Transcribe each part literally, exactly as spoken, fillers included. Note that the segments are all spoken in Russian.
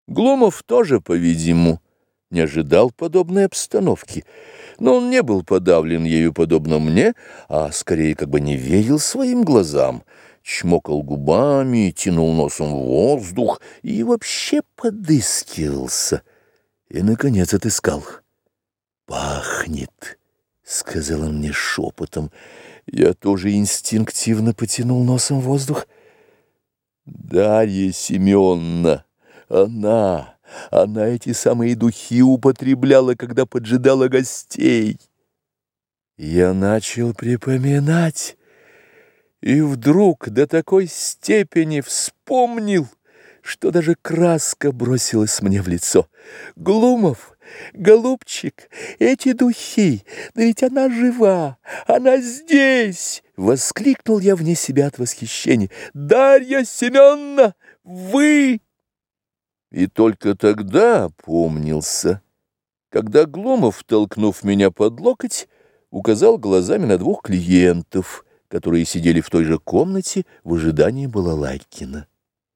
Глумов тоже, по-видимому, не ожидал подобной обстановки, но он не был подавлен ею подобно мне, а скорее как бы не верил своим глазам, чмокал губами, тянул носом в воздух и вообще подыскивался. И, наконец, отыскал. «Пахнет», — сказал он мне шепотом. Я тоже инстинктивно потянул носом в воздух. «Дарья Семеновна, она, она эти самые духи употребляла, когда поджидала гостей». Я начал припоминать, и вдруг до такой степени вспомнил, что даже краска бросилась мне в лицо. «Глумов, голубчик, эти духи, да ведь она жива, она здесь!» Воскликнул я вне себя от восхищения. «Дарья Семеновна, вы!» И только тогда помнился, когда Глумов, толкнув меня под локоть, указал глазами на двух клиентов, которые сидели в той же комнате в ожидании Балалайкина.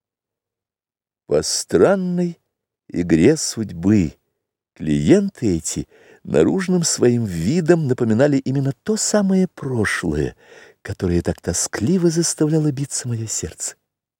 По странной игре судьбы клиенты эти наружным своим видом напоминали именно то самое прошлое, которое так тоскливо заставляло биться мое сердце.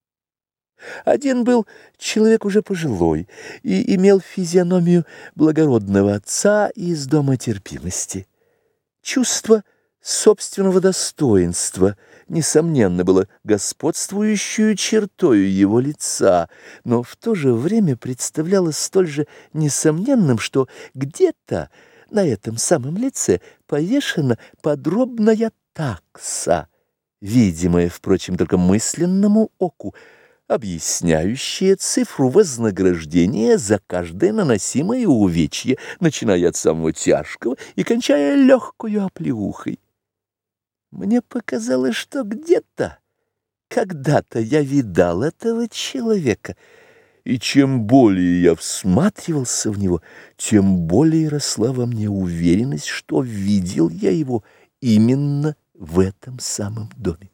Один был человек уже пожилой и имел физиономию благородного отца из дома терпимости. Чувство собственного достоинства, несомненно, было господствующую чертою его лица, но в то же время представлялось столь же несомненным, что где-то на этом самом лице повешена подробная такса, видимая, впрочем, только мысленному оку, объясняющая цифру вознаграждения за каждое наносимое увечье, начиная от самого тяжкого и кончая легкою оплеухой. Мне показалось, что где-то, когда-то я видал этого человека, и чем более я всматривался в него, тем более росла во мне уверенность, что видел я его именно в этом самом доме.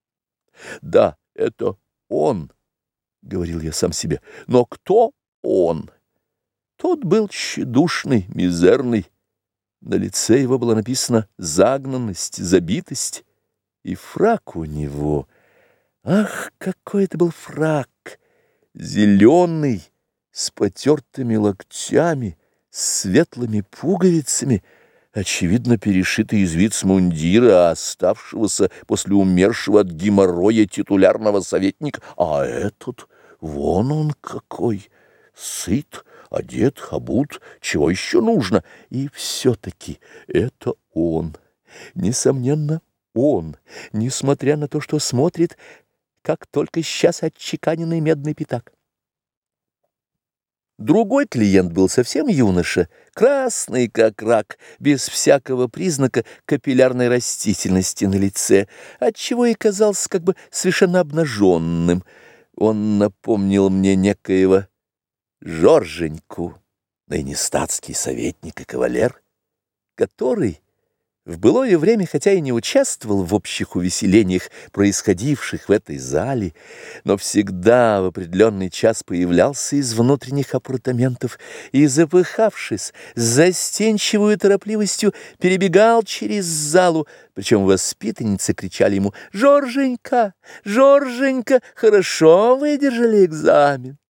Да, это он, — говорил я сам себе, — но кто он? Тот был тщедушный, мизерный. На лице его была написана загнанность, забитость, и фрак у него, ах, какой это был фрак, зеленый, с потертыми локтями, с светлыми пуговицами, очевидно, перешитый из вицмундира, оставшегося после умершего от геморроя титулярного советника, а этот, вон он какой, сыт, одет, обут, чего еще нужно? И все-таки это он, несомненно, он, несмотря на то, что смотрит, как только сейчас отчеканенный медный пятак. Другой клиент был совсем юноша, красный как рак, без всякого признака капиллярной растительности на лице, отчего и казался как бы совершенно обнаженным. Он напомнил мне некоего Жорженьку, ныне статский советник и кавалер, который в былое время, хотя и не участвовал в общих увеселениях, происходивших в этой зале, но всегда в определенный час появлялся из внутренних апартаментов и, запыхавшись, с застенчивой торопливостью перебегал через залу, причем воспитанницы кричали ему: «Жорженька, Жорженька, хорошо выдержали экзамен».